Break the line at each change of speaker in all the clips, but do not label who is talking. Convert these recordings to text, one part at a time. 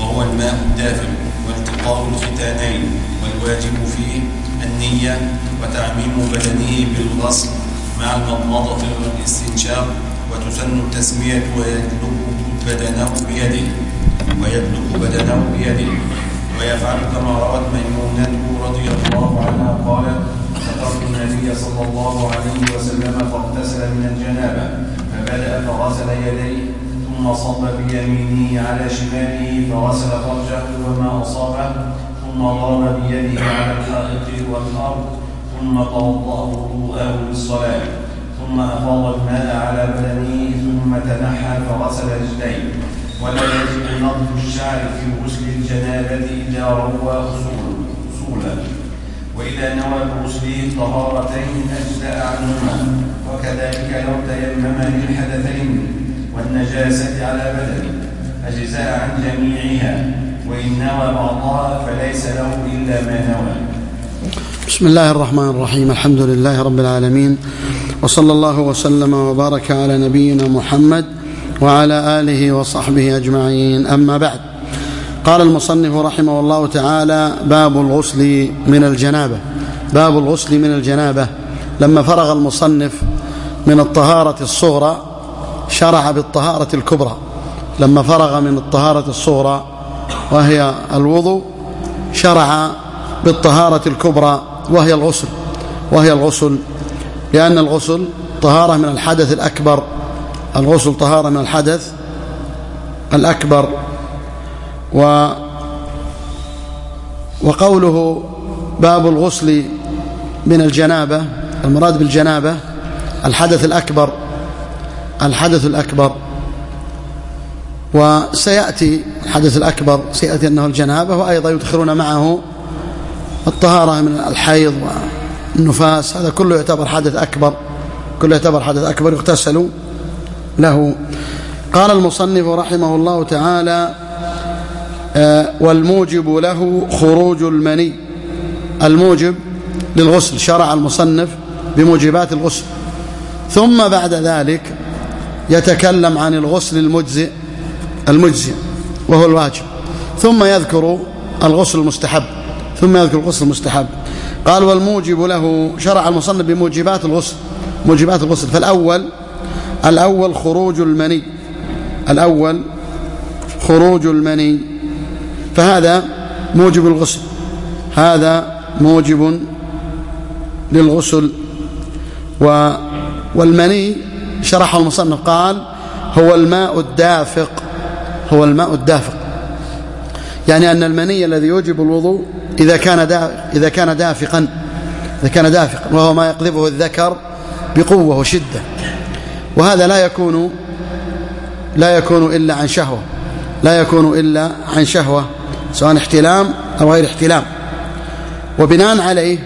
وهو الماء الدافئ والتقاء الختانين، والواجب فيه النية وتعميم بدنه بالغسل مع المضمضة والاستنشاق، وتسن التسمية ويدلك بدنه بيده ويفعل كما روت ميمونة رضي الله عنها قالت: ذكرت النبي صلى الله عليه وسلم فاغتسل من الجنابة فبدأ فغسل يديه ثم صب بيمينه على شماله فغسل فرجه وما أصابه ثم ضرب بيده على الحائط والأرض ثم توضأ وضوءه للصلاة ثم أفاض الماء على بدنه ثم تنحى فغسل رجليه. ولا يجب نضف الشعر في غسل الجنابة إذا روى أصولا، وإذا نوى بغسله طهارتين أجزاء عنهما، وكذلك لو تيمم للحدثين والنجاسة على بدنه أجزاء عن جميعها، وإن نوى بعضها فليس له إلا ما نوى.
بسم الله الرحمن الرحيم. الحمد لله رب العالمين، وصلى الله وسلم وبارك على نبينا محمد وعلى آله وصحبه أجمعين. أما بعد، قال المصنف رحمه الله تعالى: باب الغسل من الجنابة. باب الغسل من الجنابة. لما فرغ المصنف من الطهارة الصغرى شرع بالطهارة الكبرى. لما فرغ من الطهارة الصغرى وهي الوضوء شرع بالطهارة الكبرى وهي الغسل، لأن الغسل طهارة من الحدث الأكبر. الغسل طهارة من الحدث الأكبر. وقوله باب الغسل من الجنابة، المراد بالجنابة الحدث الأكبر. وسيأتي الحدث الأكبر سيأتي أنه الجنابة، وأيضا يدخلون معه الطهارة من الحيض والنفاس، هذا كله يعتبر حدث أكبر يغتسل له. قال المصنف رحمه الله تعالى: والموجب له خروج المني. الموجب للغسل، شرع المصنف بموجبات الغسل، ثم بعد ذلك يتكلم عن الغسل المجزئ وهو الواجب، ثم يذكر الغسل المستحب. قال: والموجب له، شرع المصنف بموجبات الغسل. فالأول خروج المني، فهذا موجب الغسل، هذا موجب للغسل. والمني شرحه المصنف قال: هو الماء الدافق، يعني أن المني الذي يوجب الوضوء إذا كان دافقا وهو ما يقذفه الذكر بقوة وشدة، وهذا لا يكون إلا عن شهوة، سواء احتلام أو غير احتلام. وبناء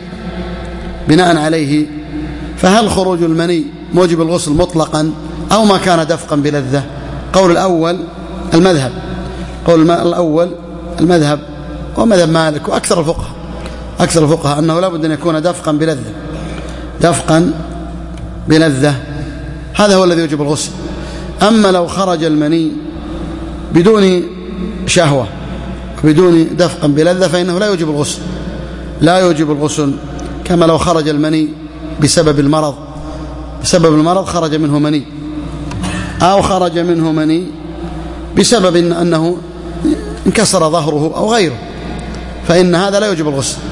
عليه فهل خروج المني موجب الغسل مطلقا أو ما كان دفقا بلذة؟ قول الأول المذهب ومذهب مالك وأكثر الفقهاء أنه لا بد أن يكون دفقا بلذة، هذا هو الذي يوجب الغسل. أما لو خرج المني بدون شهوة بدون دفقا بلذة فإنه لا يوجب الغسل، كما لو خرج المني بسبب المرض خرج منه مني، أو خرج منه مني بسبب أنه انكسر ظهره أو غيره، فإن هذا لا يوجب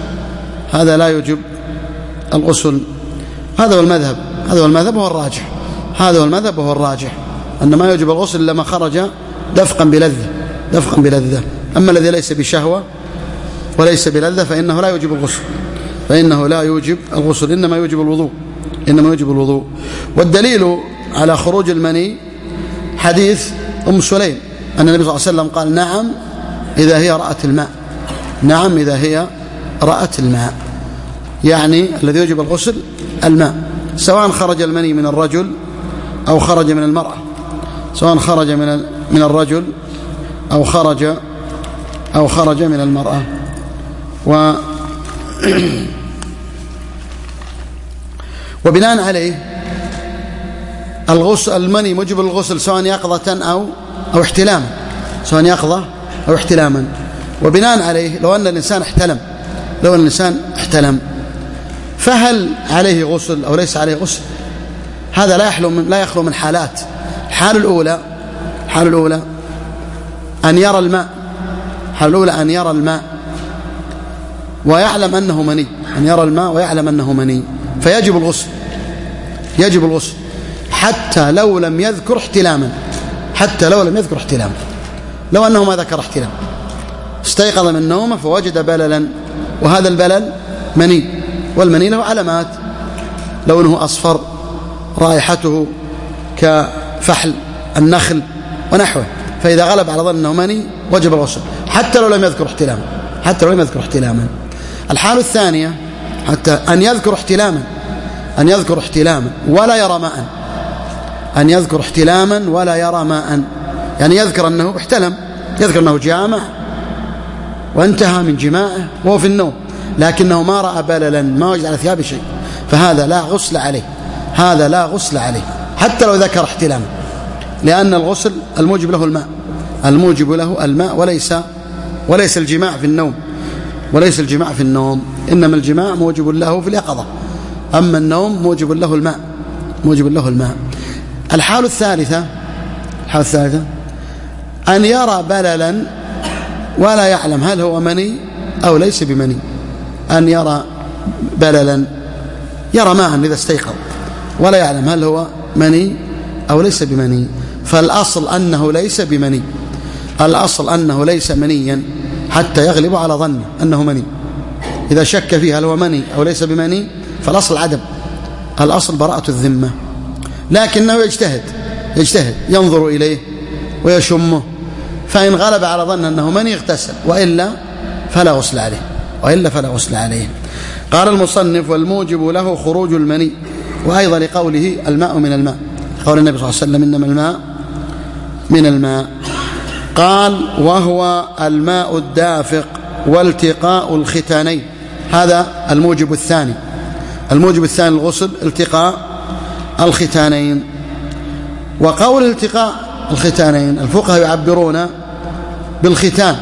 الغسل. هذا هو المذهب وهو الراجح، أن ما يوجب الغسل إلا ما خرج دفقا بلذة. أما الذي ليس بشهوة وليس بلذة فإنه لا يوجب الغسل، إنما يوجب الوضوء. والدليل على خروج المني حديث أم سليم أن النبي صلى الله عليه وسلم قال: نعم إذا هي رأت الماء، يعني الذي يوجب الغسل الماء، سواء خرج المني من الرجل أو خرج من المرأة، سواء خرج من الرجل أو خرج من المرأة. وبناء عليه الغسل المني موجب الغسل سواء يقظة أو احتلاما، سواء يقظة أو احتلاما. وبناء عليه لو أن الإنسان احتلم فهل عليه غسل أو ليس عليه غسل؟ هذا لا يخلو من حالات. الحالة الأولى أن يرى الماء ويعلم أنه مني فيجب الغسل حتى لو لم يذكر احتلاما. لو أنه ما ذكر احتلام، استيقظ من نومه فوجد بللا، وهذا البلل مني، والمني له علامات، لونه أصفر، رائحته كفحل النخل ونحوه، فإذا غلب على ظن أنه مني وجب الغسل حتى لو لم يذكر احتلاما. الحالة الثانية حتى أن يذكر احتلاما ولا يرى ماء، يعني يذكر أنه احتلم، يذكر أنه جامع وانتهى من جماعه وهو في النوم، لكنه ما رأى بللا، ما وجد على ثيابه شيء، فهذا لا غسل عليه حتى لو ذكر احتلاما، لأن الغسل الموجب له الماء وليس الجماع في النوم، إنما الجماع موجب له في اليقظة، أما النوم موجب له الماء. الحالة الثالثة أن يرى بللا ولا يعلم هل هو مني أو ليس بمني، أن يرى بللا، يرى ماء إذا استيقظ ولا يعلم هل هو مني أو ليس بمني، فالأصل أنه ليس منيا حتى يغلب على ظنه أنه مني. إذا شك فيه هل هو مني أو ليس بمني فالأصل عدم، الأصل براءة الذمة، لكنه يجتهد ينظر إليه ويشمه، فإن غلب على ظن أنه مني اغتسل، وإلا فلا غسل عليه. قال المصنف: والموجب له خروج المني، وأيضا لقوله الماء من الماء، قول النبي صلى الله عليه وسلم: إنما الماء من الماء. قال: وهو الماء الدافق والتقاء الختانين، هذا الموجب الثاني الغسل، التقاء الختانين. وقول التقاء الختانين الفقهاء يعبرون بالختان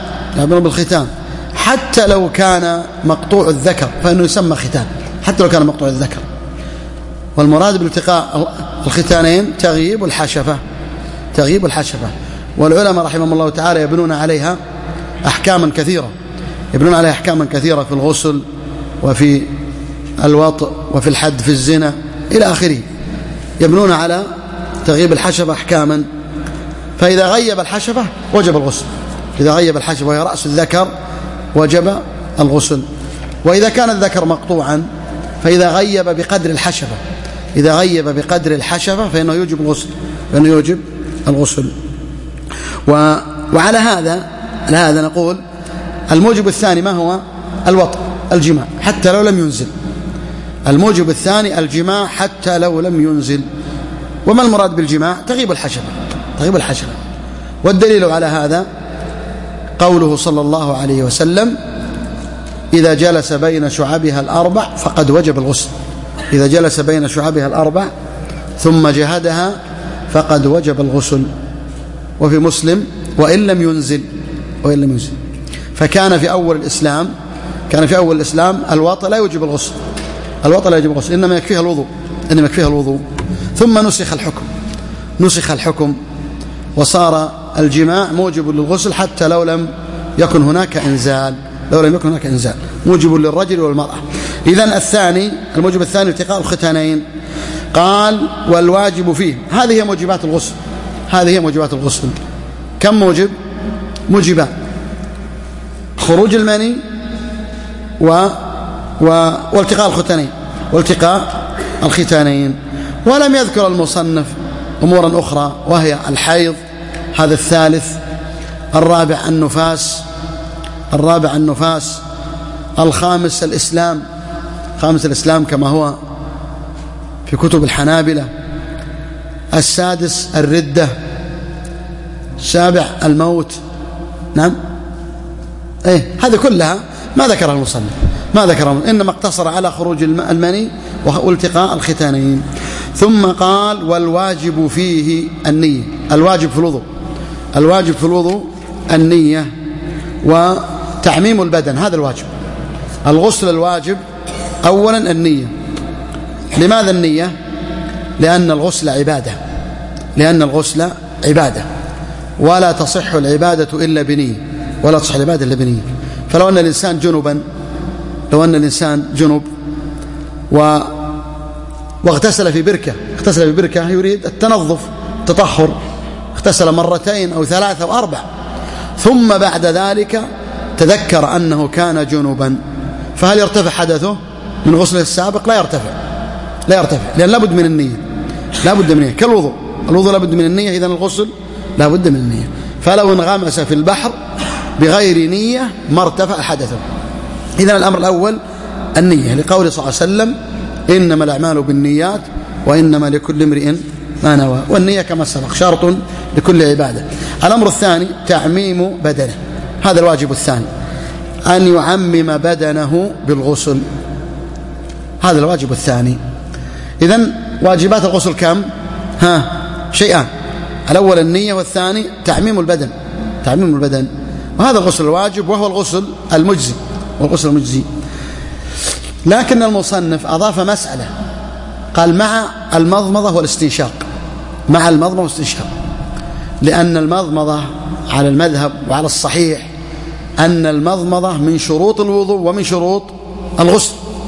حتى لو كان مقطوع الذكر فإنه يسمى ختان، حتى لو كان مقطوع الذكر. والمراد بالالتقاء الختانين تغييب الحشفة، والعلماء رحمهم الله تعالى يبنون عليها أحكاما كثيرة في الغسل وفي الوطء وفي الحد في الزنا إلى آخره، يبنون على تغييب الحشفة أحكاما. فإذا غيب الحشفة وجب الغسل، وهي رأس الذكر وجب الغسل. وإذا كان الذكر مقطوعا فإذا غيب بقدر الحشفة فإنه يوجب الغسل. وعلى هذا نقول الموجب الثاني ما هو؟ الوطء، الجماع حتى لو لم ينزل. الموجب الثاني الجماع حتى لو لم ينزل. وما المراد بالجماع؟ تغيب الحشفة. والدليل على هذا قوله صلى الله عليه وسلم: إذا جلس بين شعبها الأربع فقد وجب الغسل. إذا جلس بين شعبها الأربع ثم جهدها فقد وجب الغسل. وفي مسلم: وإن لم ينزل. فكان في أول الإسلام الوطء لا يوجب الغسل، إنما يكفيها الوضوء. ثم نسخ الحكم وصار الجماع موجب للغسل حتى لو لم يكن هناك إنزال، موجب للرجل والمرأة. إذن الموجب الثاني التقاء الختانين. قال: والواجب فيه، هذه هي موجبات الغسل. كم موجبان: خروج المني والتقاء الختانين. ولم يذكر المصنف أمورا أخرى، وهي الحيض، هذا الثالث. الرابع النفاس. الخامس الإسلام كما هو في كتب الحنابلة. السادس الردة. السابع الموت. نعم، هذه كلها ما ذكرها المصنف، إنما اقتصر على خروج المني والتقاء الختانين. ثم قال: والواجب فيه النية. الواجب في الوضوء النية. وتعميم البدن، هذا الواجب. الغسل الواجب أولا النية. لماذا النية؟ لأن الغسل عبادة، لأن الغسل عبادة، ولا تصح العبادة إلا بنية، ولا تصح العبادة إلا بنية. فلو أن الإنسان جنبا، لو أن الإنسان جنب واغتسل في بركة، اغتسل في بركة يريد التنظف التطهر، اغتسل مرتين أو ثلاثة أو أربع، ثم بعد ذلك تذكر أنه كان جنبا، فهل يرتفع حدثه من غسله السابق؟ لا يرتفع، لا يرتفع، لأن لابد من النية، لابد من النية، كالوضوء، الوضوء لابد من النية، إذن الغسل لابد من النية. فلو انغمس في البحر بغير نية ما ارتفع حدثه. إذن الأمر الأول النية، لقول صلى الله عليه وسلم: إنما الأعمال بالنيات وإنما لكل امرئ ما نوى، والنية كما سبق شرط لكل عبادة. الأمر الثاني تعميم بدنه، هذا الواجب الثاني، أن يعمم بدنه بالغسل، هذا الواجب الثاني. إذن واجبات الغسل كم؟ شيئان، الأول النية، والثاني تعميم البدن، تعميم البدن، وهذا الغسل الواجب وهو الغسل المجزي، والغسل المجزي. لكن المصنف أضاف مسألة، قال: مع المضمضة والاستنشاق، مع المضمضة والاستنشاق، لأن المضمضة على المذهب وعلى الصحيح أن المضمضة من شروط الوضوء ومن شروط الغسل،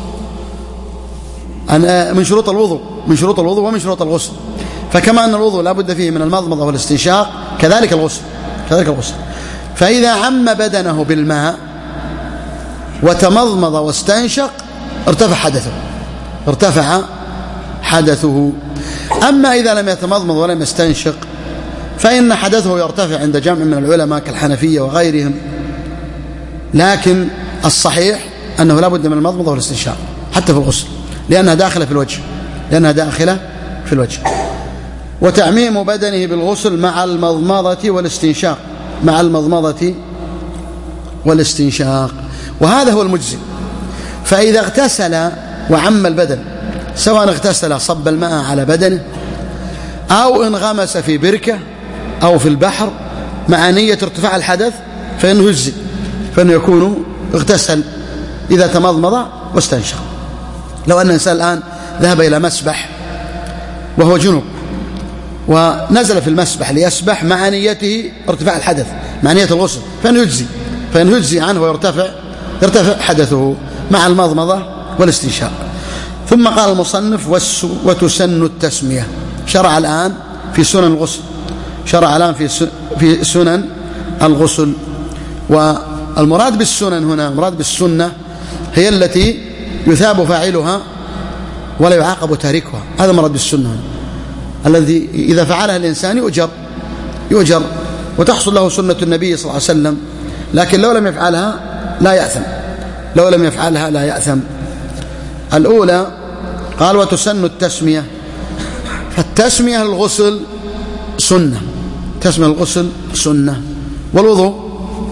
من شروط الوضوء، من شروط الوضوء ومن شروط الغسل. فكما أن الوضوء لا بد فيه من المضمضة والاستنشاق، كذلك الغسل، كذلك الغسل. فإذا عم بدنه بالماء وتمضمض واستنشق ارتفع حدثه، ارتفع حدثه. أما إذا لم يتمضمض ولم يستنشق فإن حدثه يرتفع عند جمع من العلماء كالحنفية وغيرهم، لكن الصحيح أنه لا بد من المضمضة والاستنشاق حتى في الغسل، لأنها داخلة في الوجه، لأنها داخلة في الوجه. وتعميم بدنه بالغسل مع المضمضة والاستنشاق، مع المضمضة والاستنشاق، وهذا هو المجزي. فإذا اغتسل وعم البدن، سواء اغتسل صب الماء على بدنه أو انغمس في بركة أو في البحر مع نية ارتفاع الحدث، فإنه يجزي، فإنه يكون اغتسل إذا تمضمض واستنشق. لو أن الإنسان الآن ذهب إلى مسبح وهو جنوب ونزل في المسبح ليسبح مع نيته ارتفاع الحدث، مع نية الغسل، فإنه يجزي، فإنه يجزي عنه ويرتفع حدثه مع المضمضة والاستنشاق. ثم قال المصنف: وتسن التسمية. شرع الآن في سنن الغسل، شرع الآن في سنن الغسل. والمراد بالسنن هنا، المراد بالسنة هي التي يثاب فاعلها ولا يعاقب تاركها، هذا مراد بالسنة هنا، الذي إذا فعلها الإنسان يؤجر وتحصل له سنة النبي صلى الله عليه وسلم، لكن لو لم يفعلها لا يأثم، لو لم يفعلها لا يأثم. الأولى قال: وتسن التسمية. فالتسمية الغسل سنة، تسمية الغسل سنة. والوضوء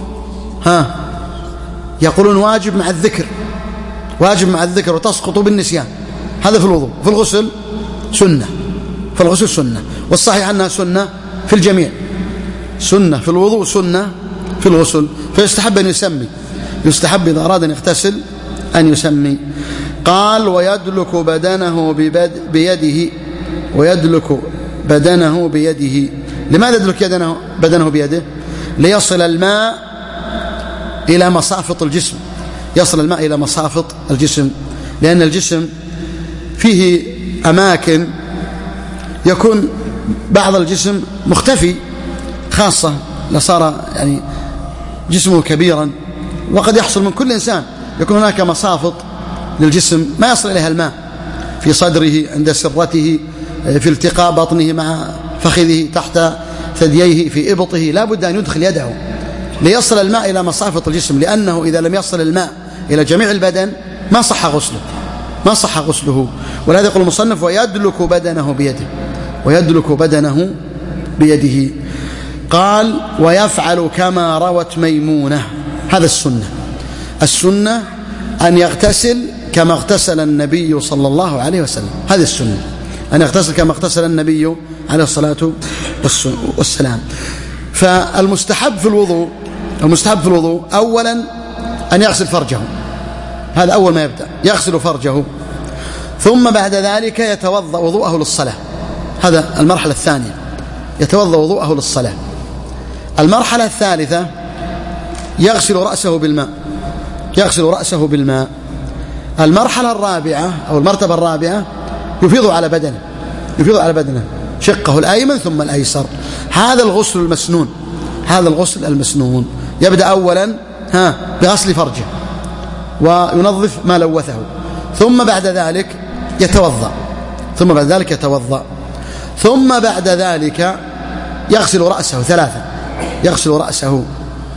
يقولون واجب مع الذكر، واجب مع الذكر وتسقط بالنسيان، هذا في الوضوء. في الغسل سنة، في الغسل سنة، والصحيح أنها سنة في الجميع، سنة في الوضوء، سنة في الغسل. فيستحب أن يسمي، يستحب إذا أراد أن يغتسل أن يسمي. قال: ويدلك بدنه بيده، ويدلك بدنه بيده. لماذا يدلك بدنه بيده؟ ليصل الماء إلى مصافط الجسم، يصل الماء إلى مصافط الجسم، لأن الجسم فيه أماكن يكون بعض الجسم مختفي، خاصة لصار يعني جسمه كبيرا، وقد يحصل من كل إنسان يكون هناك مصافط للجسم ما يصل إليها الماء، في صدره، عند سرته، في التقاء بطنه مع فخذه، تحت ثدييه، في إبطه، لا بد أن يدخل يده ليصل الماء إلى مصافط الجسم، لأنه إذا لم يصل الماء إلى جميع البدن ما صح غسله، ما صح غسله. ولهذا يقول المصنف: ويدلك بدنه بيده، ويدلك بدنه بيده. قال: ويفعل كما روت ميمونة. هذا السنة، السنة أن يغتسل كما اغتسل النبي صلى الله عليه وسلم، هذه السنة، أن يغتسل كما اغتسل النبي عليه الصلاة والسلام. فالمستحب في الوضوء المستحب في الوضوء أولا أن يغسل فرجه، هذا أول ما يبدأ، يغسل فرجه، ثم بعد ذلك يتوضأ وضوءه للصلاة. هذا المرحلة الثانية، يتوضأ وضوءه للصلاة. المرحلة الثالثة يغسل رأسه بالماء، يغسل رأسه بالماء. المرحلة الرابعة أو المرتبة الرابعة يفيض على بدنه، يفيض على بدنه شقه الأيمن ثم الأيسر. هذا الغسل المسنون، هذا الغسل المسنون. يبدأ أولا بغسل فرجه وينظف ما لوثه، ثم بعد ذلك يتوضأ، ثم بعد ذلك يتوضأ، ثم بعد ذلك يغسل رأسه ثلاثة، يغسل رأسه،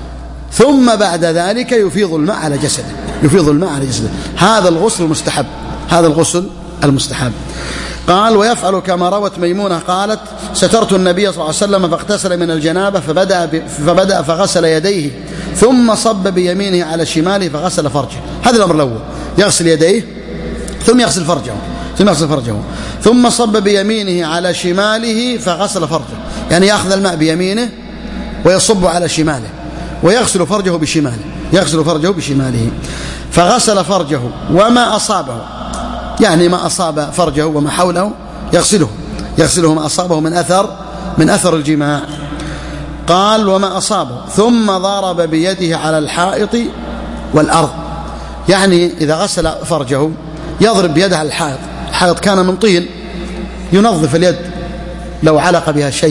ثم بعد ذلك يفيض الماء على جسده، يفيض الماء على جسده. هذا الغسل المستحب، هذا الغسل المستحب. قال ويفعل كما روت ميمونة قالت سترت النبي صلى الله عليه وسلم فاغتسل من الجنابة فبدأ فغسل يديه ثم صب بيمينه على شماله فغسل فرجه. هذا الأمر الأول، يغسل يديه ثم يغسل فرجه، ثم يغسل فرجه، ثم صب بيمينه على شماله فغسل فرجه، يعني يأخذ الماء بيمينه ويصب على شماله ويغسل فرجه بشماله، يغسل فرجه بشماله. فغسل فرجه وما أصابه، يعني ما أصاب فرجه وما حوله يغسله، يغسله ما أصابه من أثر الجماع. قال وما أصابه ثم ضرب بيده على الحائط والأرض، يعني إذا غسل فرجه يضرب بيده على الحائط، الحائط كان من طين، ينظف اليد لو علق بها شيء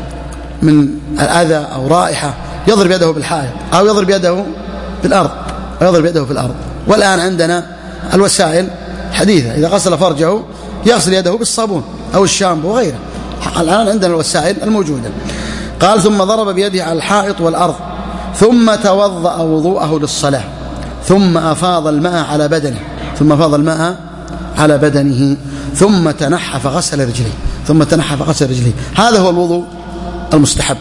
من الأذى أو رائحة يضرب يده بالحائط أو يضرب يده بالأرض، أو يضرب يده في الأرض. والآن عندنا الوسائل حديثة، إذا غسل فرجه يغسل يده بالصابون أو الشامبو وغيره، الآن عندنا الوسائل الموجودة. قال ثم ضرب بيده على الحائط والأرض ثم توضأ وضوءه للصلاة ثم أفاض الماء على بدنه، ثم أفاض الماء على بدنه ثم تنحى فغسل رجليه، ثم تنحى فغسل رجليه. هذا هو الوضوء المستحب.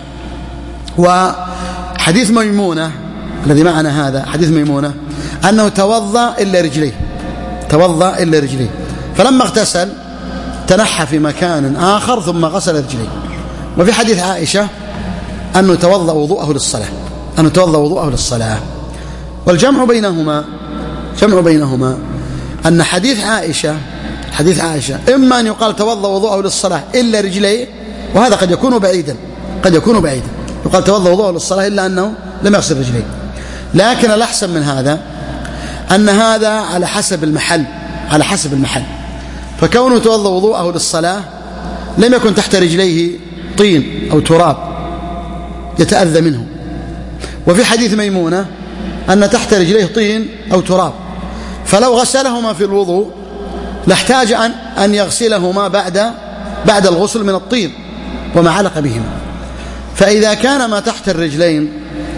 وحديث ميمونة الذي معنا هذا حديث ميمونة أنه توضأ إلا رجليه، توضأ إلا رجليه، فلما اغتسل تنحى في مكان آخر ثم غسل رجليه. وفي حديث عائشة أنه توضأ وضوءه للصلاة، أنه توضأ وضوءه للصلاة. والجمع بينهما، جمع بينهما أن حديث عائشة إما أن يقال توضأ وضوءه للصلاة إلا رجليه، وهذا قد يكون بعيدا، قد يكون بعيدا، يقال توضأ وضوءه للصلاة إلا أنه لم يغسل رجليه. لكن الأحسن من هذا أن هذا على حسب المحل، على حسب المحل. فكونه توضأ وضوءه للصلاة لم يكن تحت رجليه طين أو تراب يتأذى منه. وفي حديث ميمونة أن تحت رجليه طين أو تراب، فلو غسلهما في الوضوء لاحتاج أن يغسلهما بعد الغسل من الطين وما علق بهما. فإذا كان ما تحت الرجلين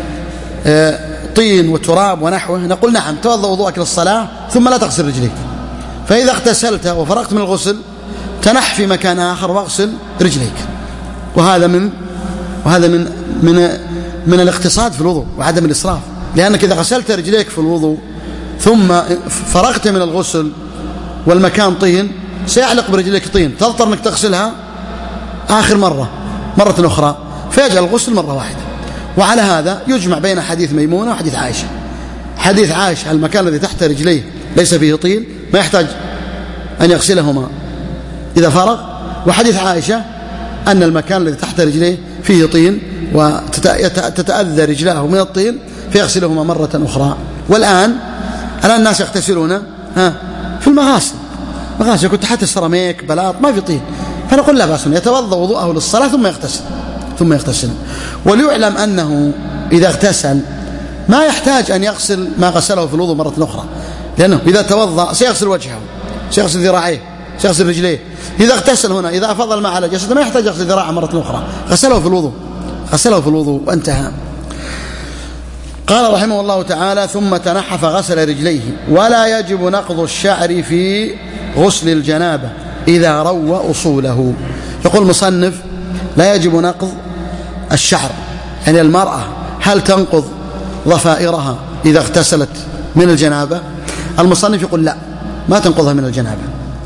طين وتراب ونحوه نقول نعم توضأ وضوءك للصلاة ثم لا تغسل رجليك. فإذا اغتسلت وفرغت من الغسل تنح في مكان آخر واغسل رجليك. وهذا من الاقتصاد في الوضوء وعدم الإسراف، لأنك إذا غسلت رجليك في الوضوء ثم فرغت من الغسل والمكان طين سيعلق برجليك طين، تضطر أنك تغسلها آخر مرة أخرى، فيجعل الغسل مرة واحدة. وعلى هذا يجمع بين حديث ميمونة وحديث عائشة. حديث عائشة المكان الذي تحت رجليه ليس فيه طين ما يحتاج أن يغسلهما إذا فرغ، وحديث عائشة أن المكان الذي تحت رجليه فيه طين وتتأذى رجلاه من الطين فيغسلهما مرة أخرى. والآن الناس يغتسلون في المغاسل، مغاسل كنت تحت السيراميك بلاط ما في طين، فنقول لا بأس يتوضأ وضوءه للصلاة ثم يغتسل. وليعلم أنه إذا اغتسل ما يحتاج أن يغسل ما غسله في الوضوء مرة أخرى، لأنه إذا توضأ سيغسل وجهه، سيغسل ذراعيه، سيغسل رجليه. إذا اغتسل هنا إذا أفضل الماء على جسده ما يحتاج يغسل ذراعه مرة أخرى، غسله في الوضوء وانتهى. قال رحمه الله تعالى ثم تنحى فغسل رجليه. ولا يجب نقض الشعر في غسل الجنابة إذا روى أصوله. يقول المصنف لا يجب نقض الشعر، يعني المرأة هل تنقض ضفائرها إذا اغتسلت من الجنابة؟ المصنف يقول لا، ما تنقضها من الجنابة،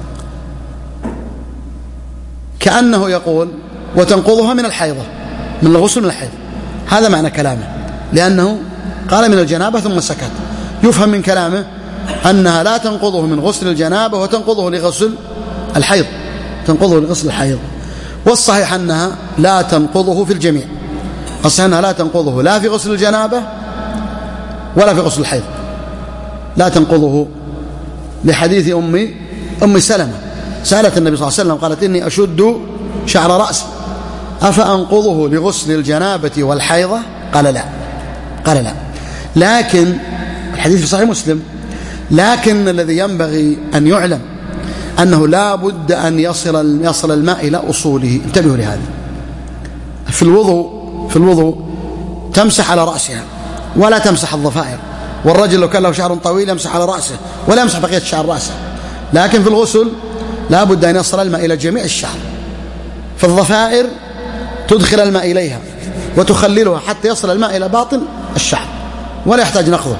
كأنه يقول وتنقضها من الحيضة، من الغسل من الحيض. هذا معنى كلامه، لأنه قال من الجنابة ثم سكت. يفهم من كلامه أنها لا تنقضه من غسل الجنابة وتنقضه لغسل الحيض، تنقضه لغسل الحيض. والصحيح أنها لا تنقضه في الجميع، الصحيح أنها لا تنقضه لا في غسل الجنابة ولا في غسل الحيض، لا تنقضه. لحديث أم سلمة سألت النبي صلى الله عليه وسلم قالت إني أشد شعر رأسي أفأنقضه لغسل الجنابة والحيضة؟ قال لا، قال لا. لكن الحديث في صحيح مسلم، لكن الذي ينبغي أن يعلم أنه لا بد أن يصل الماء إلى أصوله. انتبهوا لهذا. في الوضوء تمسح على رأسها ولا تمسح الضفائر، والرجل لو كان له شعر طويل يمسح على رأسه ولا يمسح بقية شعر رأسه. لكن في الغسل لا بد أن يصل الماء إلى جميع الشعر، فالضفائر تدخل الماء إليها وتخللها حتى يصل الماء إلى باطن الشعر ولا يحتاج نقضه.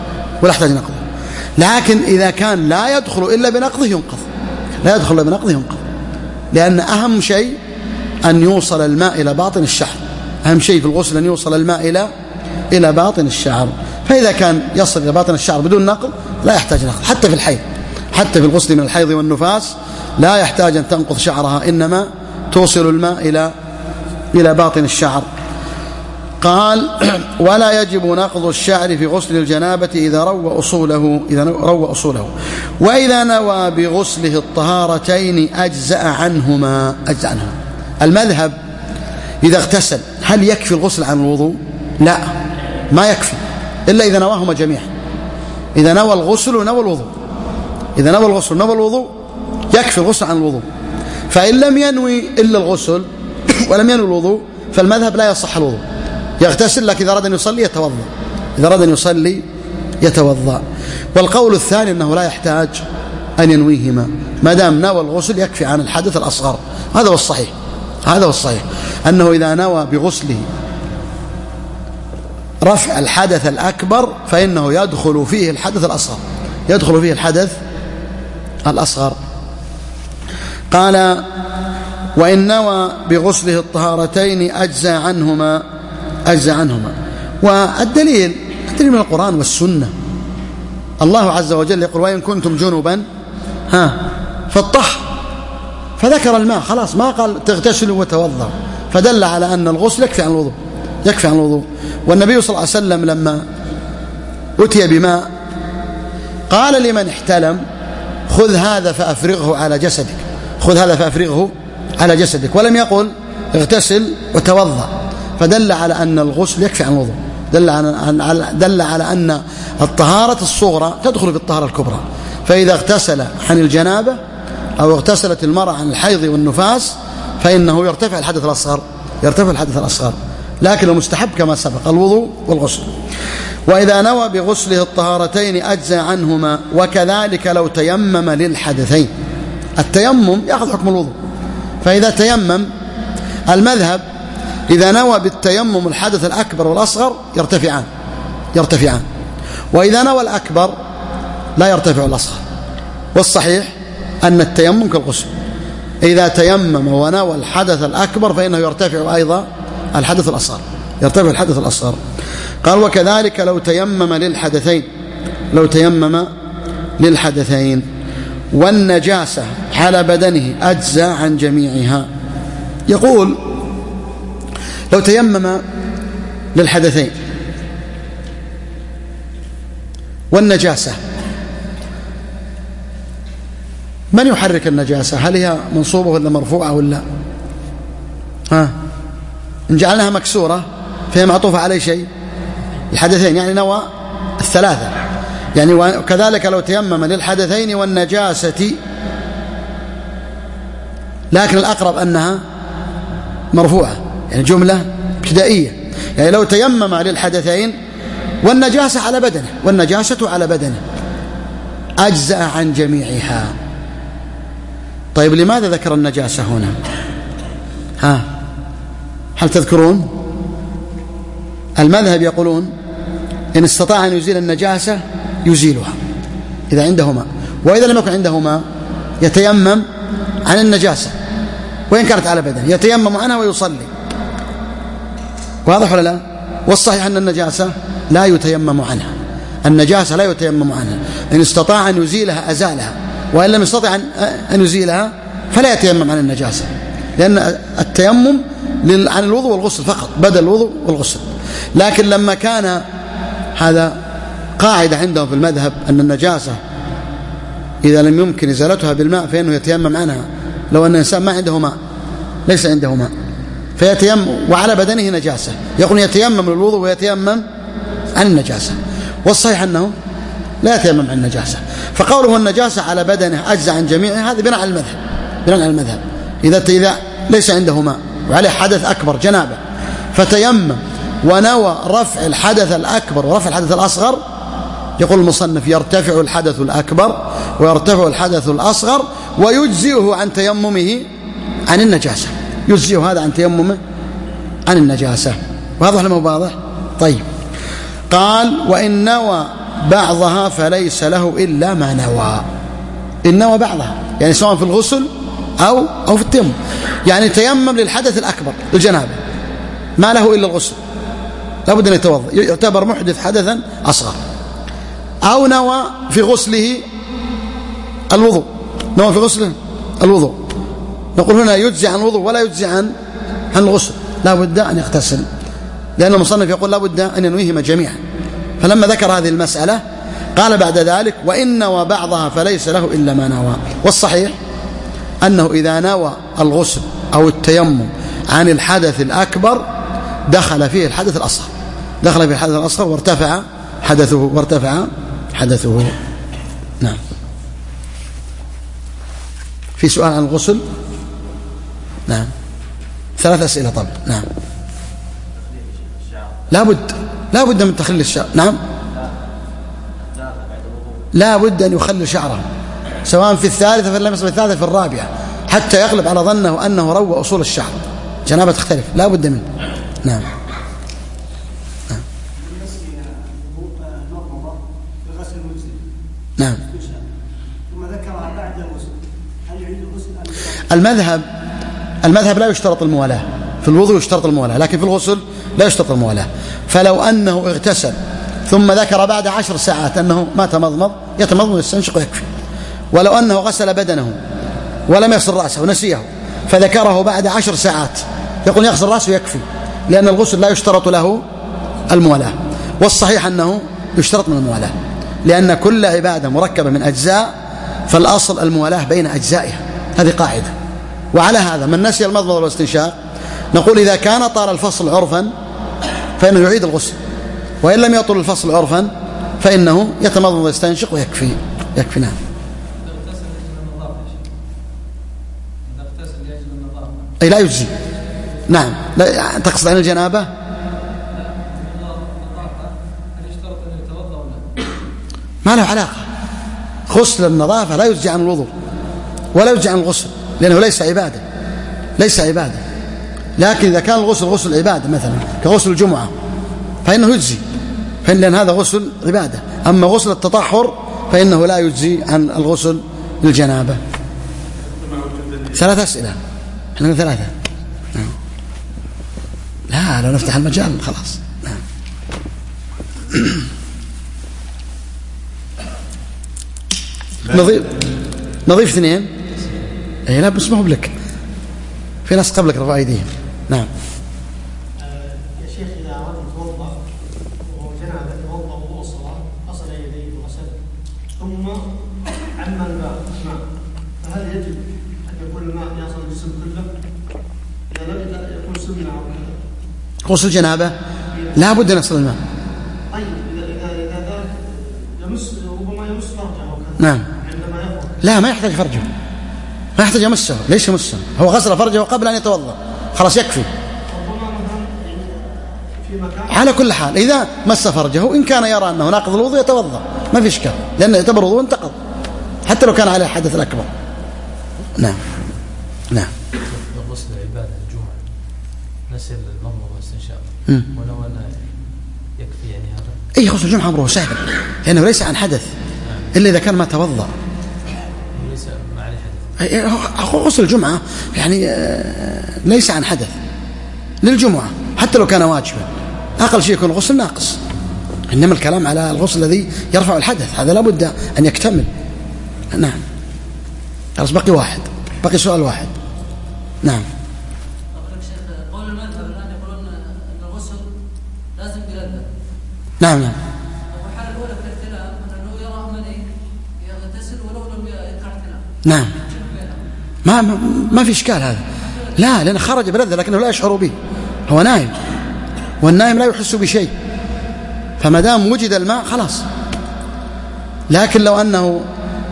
لكن إذا كان لا يدخل إلا بنقضه ينقض، لا يدخل إلا بنقضه ينقض، لأن أهم شيء أن يوصل الماء إلى باطن الشعر، أهم شيء في الغسل أن يوصل الماء إلى باطن الشعر. فإذا كان يصل إلى باطن الشعر بدون نقض لا يحتاج نقض. حتى في الحيض، حتى في الغسل من الحيض والنفاس لا يحتاج أن تنقض شعرها، إنما توصل الماء إلى باطن الشعر. قال ولا يجب نقض الشعر في غسل الجنابة إذا روى أصوله وإذا نوى بغسله الطهارتين أجزأ عنهما. المذهب إذا اغتسل هل يكفي الغسل عن الوضوء؟ لا، ما يكفي إلا إذا نواهما جميعا. إذا نوى الغسل ونوى الوضوء، إذا نوى الغسل ونوى الوضوء يكفي الغسل عن الوضوء. فإن لم ينوي إلا الغسل ولم ينوي الوضوء فالمذهب لا يصح الوضوء، يغتسل، لكن إذا أراد أن يصلي يتوضأ، إذا أراد أن يصلي يتوضأ. والقول الثاني أنه لا يحتاج أن ينويهما، ما دام نوى الغسل يكفي عن الحدث الأصغر. هذا هو الصحيح، هذا هو الصحيح، أنه إذا نوى بغسله رفع الحدث الأكبر فإنه يدخل فيه الحدث الأصغر، يدخل فيه الحدث الأصغر. قال وإن نوى بغسله الطهارتين أجزى عنهما. والدليل من القرآن والسنة، الله عز وجل يقول وإن كنتم جنبا فالطهر، فذكر الماء، خلاص ما قال تغتسلوا وتوضأوا، فدل على أن الغسل يكفي عن الوضوء. والنبي صلى الله عليه وسلم لما أتي بماء قال لمن احتلم خذ هذا فأفرغه على جسدك، خذ هذا فأفرغه على جسدك، ولم يقل اغتسل وتوضأ، فدل على أن الغسل يكفي عن الوضوء، دل على أن الطهارة الصغرى تدخل في الطهارة الكبرى. فإذا اغتسل عن الجنابة أو اغتسلت المرأة عن الحيض والنفاس فإنه يرتفع الحدث الأصغر، لكن المستحب كما سبق الوضوء والغسل. وإذا نوى بغسله الطهارتين أجزى عنهما، وكذلك لو تيمم للحدثين. التيمم يأخذ حكم الوضوء، فإذا تيمم المذهب إذا نوى بالتيمم الحدث الأكبر والأصغر يرتفعان، وإذا نوى الأكبر لا يرتفع الأصغر. والصحيح أن التيمم كالغسل، إذا تيمم ونوى الحدث الأكبر فإنه يرتفع أيضا الحدث الأصغر. قال وكذلك لو تيمم للحدثين والنجاسة على بدنه أجزى عن جميعها. يقول لو تيمم للحدثين والنجاسة، من يحرك النجاسة؟ هل هي منصوبة ولا مرفوعة ولا إن جعلناها مكسورة فهي معطوفة عليه شيء الحدثين، يعني نوى الثلاثة، يعني وكذلك لو تيمم للحدثين والنجاسة، لكن الأقرب أنها مرفوعة، يعني جملة ابتدائية، يعني لو تيمم للحدثين والنجاسة على بدنه أجزأ عن جميعها. طيب لماذا ذكر النجاسة هنا؟ هل تذكرون؟ المذهب يقولون إن استطاع أن يزيل النجاسة يزيلها إذا عنده ماء، وإذا لم يكن عنده ماء يتيمم عن النجاسة وإن كانت على بدنه، يتيمم عنها ويصلي. واضح ولا لا؟ والصحيح أن النجاسة لا يتيمم عنها، النجاسة لا يتيمم عنها، إن استطاع أن يزيلها أزالها، وإن لم يستطع أن يزيلها فلا يتيمم عن النجاسة، لأن التيمم عن الوضوء والغسل فقط، بدل الوضوء والغسل. لكن لما كان هذا قاعدة عندهم في المذهب أن النجاسة إذا لم يمكن إزالتها بالماء فإنه يتيمم عنها، لو أن الإنسان ما عنده ماء، ليس عنده ماء، فيتيمم وعلى بدنه نجاسة، يقول يتيمم للوضوء ويتيمم عن النجاسة، والصحيح أنه لا يتيمم عن النجاسة. فقوله النجاسة على بدنه أجزى عن جميعه هذا بناء على المذهب، بناء على المذهب. إذا ليس عنده ماء وعليه حدث أكبر جنابه فتيمم ونوى رفع الحدث الأكبر ورفع الحدث الأصغر، يقول المصنف يرتفع الحدث الأكبر ويرتفع الحدث الأصغر ويجزئه عن تيممه عن النجاسة، يجزئه هذا عن تيممه عن النجاسة. واضح لما هو واضح؟ طيب. قال وإن نوى بعضها فليس له إلا ما نوى. إن نوى بعضها يعني سواء في الغسل أو في التيمم، يعني تيمم للحدث الأكبر الجنابة ما له إلا الغسل، لابد أن يتوضأ، يعتبر محدث حدثا أصغر. أو نوى في غسله الوضوء، نوى في غسله الوضوء، نقول هنا يجزي عن الوضوء ولا يجزي عن الغسل، لا بد أن يغتسل، لأن المصنف يقول لا بد أن ينويهما جميعا. فلما ذكر هذه المسألة قال بعد ذلك وإن نوى بعضها فليس له إلا ما نوى. والصحيح أنه إذا نوى الغسل أو التيمم عن الحدث الأكبر دخل فيه الحدث الأصغر، دخل فيه الحدث الأصغر وارتفع حدثه. نعم. في سؤال عن الغسل؟ نعم. 3 أسئلة طبعا. نعم. لا بد من تخليل الشعر. نعم. لا بد أن يخلل شعره سواء في الثالثة فإن لم يصل في الثالثة في الرابعة حتى يغلب على ظنه أنه روى أصول الشعر، جنابة تختلف، لا بد منه. نعم. نعم.
ثم ذكرها بعد الغسل، هل يعيد الغسل؟
المذهب لا يشترط الموالاة، في الوضوء يشترط الموالاة، لكن في الغسل لا يشترط الموالاة. فلو أنه اغتسل ثم ذكر بعد 10 ساعات أنه ما تمضمض يتمضمض ويستنشق ويكفي. ولو أنه غسل بدنه ولم يغسل رأسه ونسيه فذكره بعد 10 ساعات يقول يغسل رأسه ويكفي، لأن الغسل لا يشترط له الموالاة. والصحيح أنه يشترط من الموالاة، لأن كل عبادة مركبة من أجزاء فالأصل الموالاة بين أجزائها، هذه قاعدة. وعلى هذا من نسي المضمضة والاستنشاق نقول إذا كان طال الفصل عرفا فإنه يعيد الغسل، وإن لم يطل الفصل عرفا فإنه يتمضمض ويستنشق ويكفي. نعم. أي لا يجزي. نعم. لا تقصد عن الجنابة؟ ما له علاقة. غسل النظافة لا يجزي عن الوضوء ولا يجزي عن الغسل، لأنه ليس عبادة. لكن إذا كان الغسل غسل عبادة مثلا كغسل الجمعة فإنه يجزي، لأن هذا غسل عبادة. أما غسل التطهر فإنه لا يجزي عن الغسل للجنابة. 3 أسئلة، احنا 3. لا لو نفتح المجال خلاص. نضيف 2. لا بس ما هو بلك، في ناس قبلك رفع أيديهم. نعم.
يا شيخ إذا أردت توضأ وهو جنابه توضأ وضوء الصلاة غسل يديه وغسل ثم عم الماء، فهل يجب أن يكون الماء يصل الجسم كله؟ إذا لم يكون سمنة أو كذا
غسل جنابه لا بد أن يصل الماء.
طيب إذا يمس ربما يمس فرجه وكذا.
نعم.
عندما يفرج
لا ما يحتاج فرجه، ما يحتاج يمسه، ليش يمسه؟ هو غسل فرجه قبل أن يتوضأ خلاص يكفي. على كل حال إذا مس فرجه إن كان يرى أنه ناقض الوضوء يتوضأ، ما في إشكال، لأنه يعتبر وضوء انتقض حتى لو كان عليه الحدث الأكبر. نعم.
غسل العبادة الجمعة نسل المضمضة والاستنشاق ولو أنه يكفي يعني هذا؟
أي غسل الجمعة أمره سهل لأنه ليس عن حدث إلا إذا كان ما توضأ،
ليس ما عليه حدث.
غسل الجمعة يعني ليس عن حدث للجمعة حتى لو كان واجبا، أقل شيء يكون غسل ناقص، إنما الكلام على الغسل الذي يرفع الحدث، هذا لا بد أن يكتمل. نعم. خلاص بقي سؤال واحد. نعم.
قول المذهب الآن يقولون أن الغسل لازم بلذة.
نعم.
والحالة الأولى في الاحتلام أنه يرى مني يغتسل ولو لم يقع احتلام.
نعم. ما في إشكال هذا. لا، لأنه خرج بلذة لكنه لا يشعر به، هو نايم، والنايم لا يحس بشيء، فما دام وجد الماء خلاص. لكن لو أنه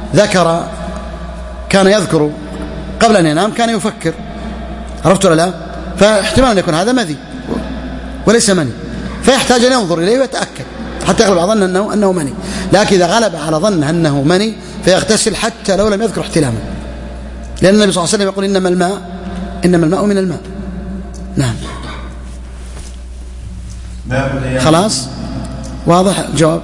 كان يذكر قبل أن ينام، كان يفكر، عرفت ولا لا؟ فاحتمال أن يكون هذا مذي وليس مني، فيحتاج أن ينظر إليه ويتأكد حتى يغلب على ظنه أنه مني. لكن إذا غلب على ظنه أنه مني فيغتسل حتى لو لم يذكر احتلاما، لأن النبي صلى الله عليه وسلم يقول إنما الماء من الماء. نعم. خلاص واضح الجواب.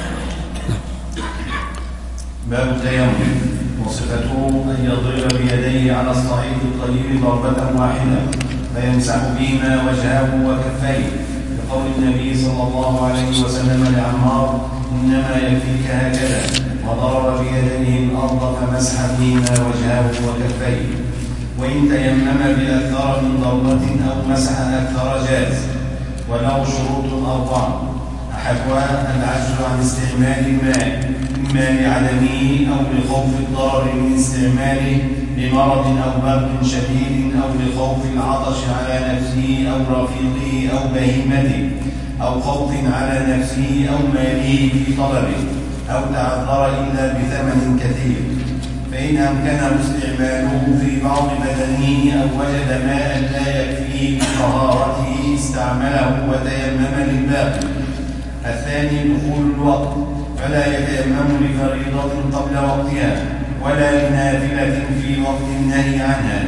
باب التيمم وصفته أن يضرب بيديه على الصعيد الطيب ضربة واحدة فيمسح بهما وجهه وكفيه، لقول النبي صلى الله عليه وسلم لعمار: إنما يكفيك هكذا، وضرب بيديه الأرض فمسح بهما وجهه وكفيه. وإن تيمم بأكثر من ضربة أو مسح أكثر جاز، وله شروط 4: أحدها العجز عن استعمال الماء، إما لعدمه أو لخوف الضرر من استعماله لمرض أو برد شديد، أو لخوف العطش على نفسه أو رفيقه أو بهيمته، أو خوف على نفسه أو ماله في طلبه، أو تعذر إلا بثمن كثير. فإن أمكنه استعماله في بعض بدنه أو وجد ماء لا يكفيه بطهارته استعمله وتيمم للباقي. الثاني دخول الوقت، فلا يتيمم لفريضة قبل وقتها ولا لنافلة في وقت النهي عنها.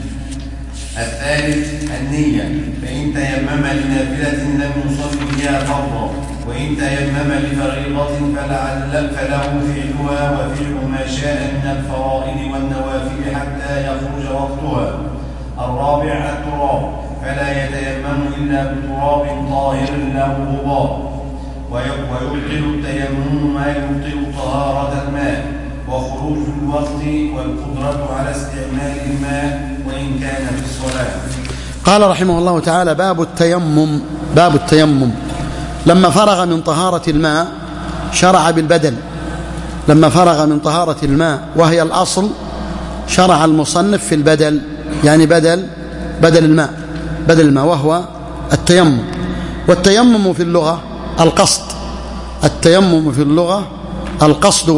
الثالث النية، فإن تيمم لنافلة لم يصل بها فرضا، وإن تيمم لفريضة فله فعلها وفعل ما شاء من الفرائض والنوافل حتى يخرج وقتها. الرابع التراب، فلا يتيمم إلا بتراب طاهر له غبار. ويبطل التيمم ما يبطل طهارة الماء، وخروج الوقت والقدرة على استعمال الماء وإن كان في الصلاة.
قال رحمه الله تعالى: باب التيمم. لما فرغ من طهارة الماء شرع بالبدل. لما فرغ من طهارة الماء وهي الأصل، شرع المصنف في البدل، يعني بدل الماء وهو التيمم. والتيمم في اللغة القصد. التيمم في اللغة القصد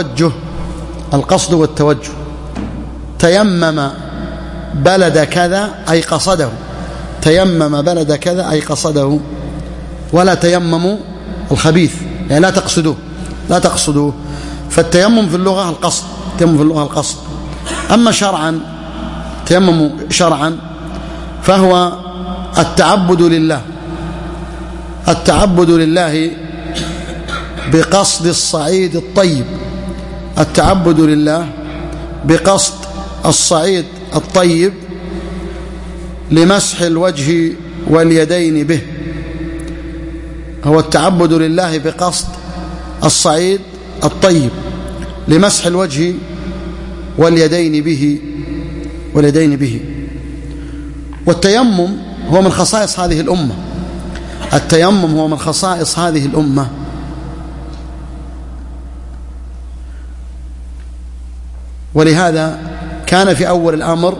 والتوجه. تيمم بلد كذا أي قصده، تيمم بلد كذا أي قصده، ولا تيمموا الخبيث، يعني لا تقصدوه. فالتيمم في اللغة القصد. أما شرعا، تيمم شرعا فهو التعبد لله بقصد الصعيد الطيب. التعبد لله بقصد الصعيد الطيب لمسح الوجه واليدين به. هو التعبد لله بقصد الصعيد الطيب لمسح الوجه واليدين به. والتيمم هو من خصائص هذه الأمة. ولهذا كان في أول الأمر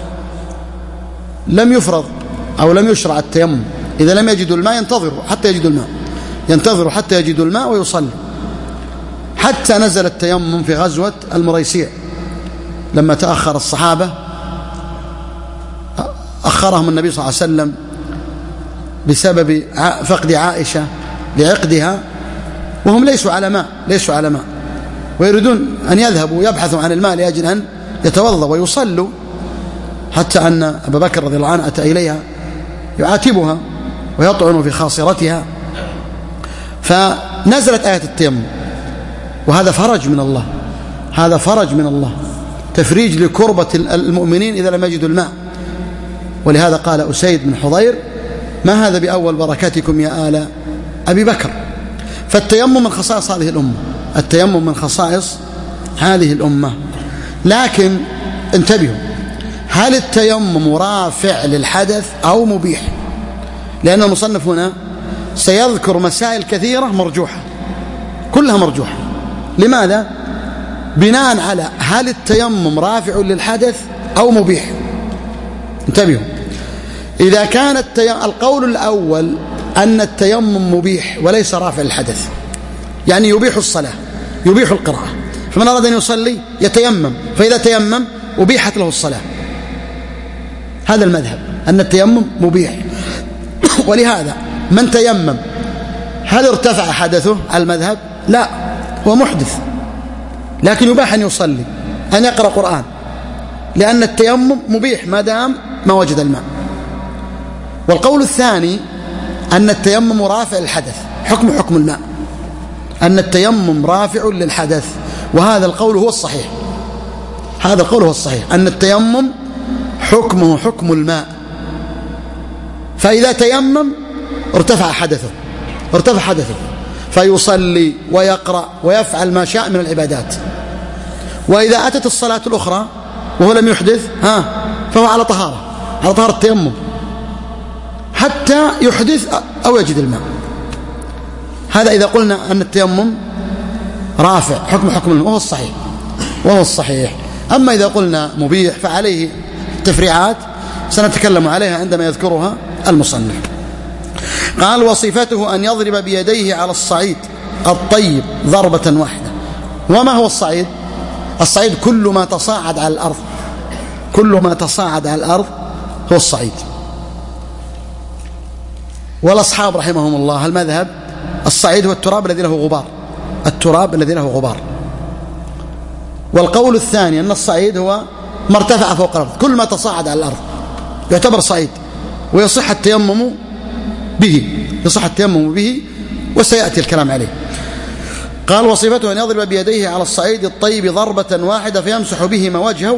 لم يفرض أو لم يشرع التيمم. إذا لم يجدوا الماء ينتظروا حتى يجدوا الماء ويصلوا، حتى نزل التيمم في غزوة المريسيع لما تأخر الصحابة، أخرهم النبي صلى الله عليه وسلم بسبب فقد عائشة لعقدها، وهم ليسوا على ماء ويريدون أن يذهبوا يبحثوا عن الماء لأجل أن يتوضأ ويصلوا، حتى أن أبا بكر رضي الله عنه أتى إليها يعاتبها ويطعن في خاصرتها، فنزلت آية التيمم. وهذا فرج من الله، تفريج لكربة المؤمنين إذا لم يجدوا الماء. ولهذا قال أسيد بن حضير: ما هذا بأول بركاتكم يا آل أبي بكر. فالتيمم من خصائص هذه الأمة، التيمم من خصائص هذه الأمة. لكن انتبهوا، هل التيمم رافع للحدث أو مبيح؟ لأن المصنف هنا سيذكر مسائل كثيرة مرجوحة، كلها مرجوحة. لماذا؟ بناء على هل التيمم رافع للحدث أو مبيح. انتبهوا، إذا كان القول الأول أن التيمم مبيح وليس رافع للحدث، يعني يبيح الصلاة يبيح القراءة، فمن أراد أن يصلي يتيمم، فإذا تيمم أبيحت له الصلاة. هذا المذهب أن التيمم مبيح. ولهذا من تيمم هل ارتفع حدثه؟ المذهب لا، هو محدث، لكن يباح أن يصلي أن يقرأ قرآن، لأن التيمم مبيح ما دام ما وجد الماء. والقول الثاني أن التيمم رافع للحدث، حكم الماء، أن التيمم رافع للحدث، وهذا القول هو الصحيح. هذا القول هو الصحيح، أن التيمم حكمه حكم الماء، فإذا تيمم ارتفع حدثه فيصلي ويقرأ ويفعل ما شاء من العبادات. وإذا أتت الصلاة الأخرى وهو لم يحدث فهو على طهارة التيمم حتى يحدث أو يجد الماء. هذا إذا قلنا أن التيمم رافع حكم الماء، وهو الصحيح. أما إذا قلنا مبيح فعليه تفريعات سنتكلم عليها عندما يذكرها المصنف. قال: وصفته أن يضرب بيديه على الصعيد الطيب ضربة واحدة. وما هو الصعيد؟ الصعيد كل ما تصاعد على الأرض هو الصعيد. والأصحاب رحمهم الله المذهب الصعيد هو التراب الذي له غبار. والقول الثاني أن الصعيد هو ما ارتفع فوق الأرض، كل ما تصاعد على الأرض يعتبر صعيد، ويصح التيمم به وسيأتي الكلام عليه. قال: وصفته أن يضرب بيديه على الصعيد الطيب ضربة واحدة فيمسح بهما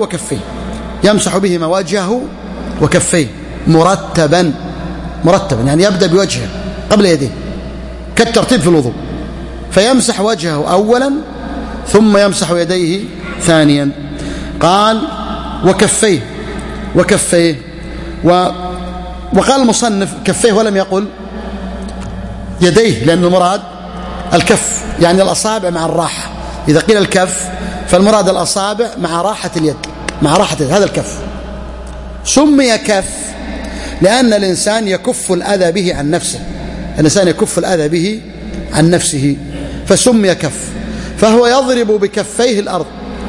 وجهه وكفيه مرتبا، يعني يبدأ بوجهه قبل يديه كالترتيب في الوضوء، فيمسح وجهه أولا ثم يمسح يديه ثانيا. قال: وكفيه وقال المصنف كفيه ولم يقل يديه، لأن المراد الكف، يعني الأصابع مع الراحة. إذا قيل الكف فالمراد الأصابع مع راحة اليد، هذا الكف. سمي كف لأن الإنسان يكف الأذى به عن نفسه، فسمي كف. فهو يضرب بكفيه الأرض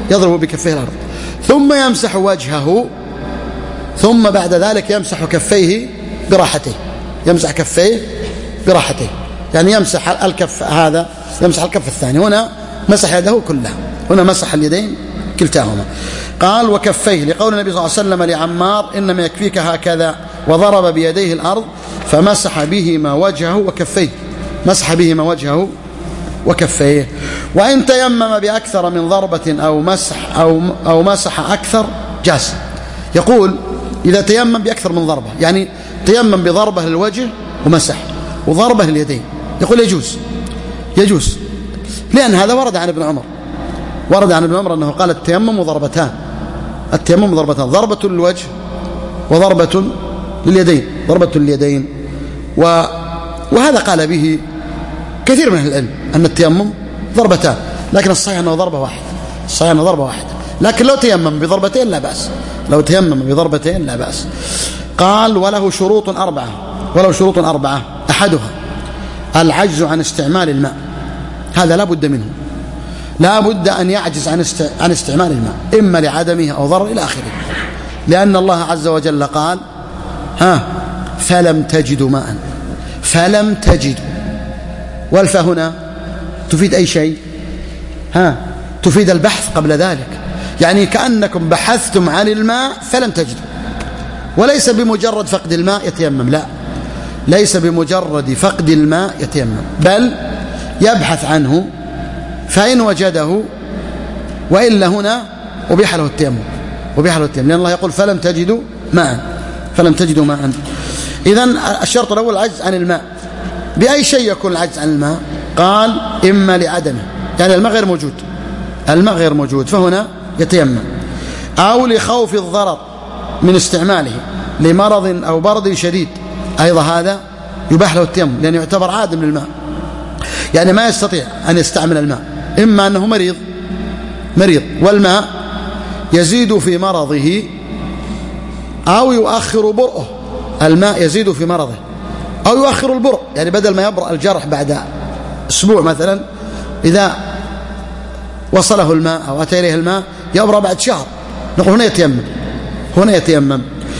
ثم يمسح وجهه، ثم بعد ذلك يمسح كفيه براحته، يعني يمسح الكف هذا، يمسح الكف الثاني. هنا مسح يده كلها، هنا مسح اليدين كلتاهما. قال: وكفيه لقول النبي صلى الله عليه وسلم لعمار: إنما يكفيك هكذا، وضرب بيديه الأرض فمسح بهما وجهه وكفيه. وإن تيمم بأكثر من ضربة أو مسح أكثر جاز. يقول: إذا تيمم بأكثر من ضربة، يعني تيمم بضربة للوجه ومسح وضربة لليدين، يقول يجوز، لأن هذا ورد عن ابن عمر أنه قال: التيمم ضربتان، ضربة للوجه وضربة لليدين، وهذا قال به كثير من أهل العلم أن التيمم ضربتان، لكن الصحيح أنه ضربة واحدة. لكن لو تيمم بضربتين لا بأس. قال: وله شروط أربعة أحدها العجز عن استعمال الماء، هذا لا بد منه، لا بد أن يعجز عن استعمال الماء، إما لعدمه أو ضرر إلى آخره، لأن الله عز وجل قال: فلم تجدوا، والفاء هنا تفيد أي شيء؟ تفيد البحث قبل ذلك، يعني كأنكم بحثتم عن الماء فلم تجدوا، وليس بمجرد فقد الماء يتيمم، لا، ليس بمجرد فقد الماء يتيمم، بل يبحث عنه، فإن وجده وإلا هنا أبيح له التيمم، لأن الله يقول: فلم تجدوا ماء. إذن الشرط الأول العجز عن الماء. بأي شيء يكون العجز عن الماء؟ قال إما لعدمه، يعني الماء غير موجود، الماء غير موجود، فهنا يتيمم، أو لخوف الضرر من استعماله لمرض أو برد شديد، أيضا هذا يباح له التيمم لأنه يعتبر عادم للماء، يعني ما يستطيع أن يستعمل الماء، إما أنه مريض والماء يزيد في مرضه أو يؤخر برؤه، الماء يزيد في مرضه أو يؤخر البرء، يعني بدل ما يبرأ الجرح بعد أسبوع مثلا، إذا وصله الماء أو أتى إليه الماء يبرأ بعد شهر، نقول هنا يتيمم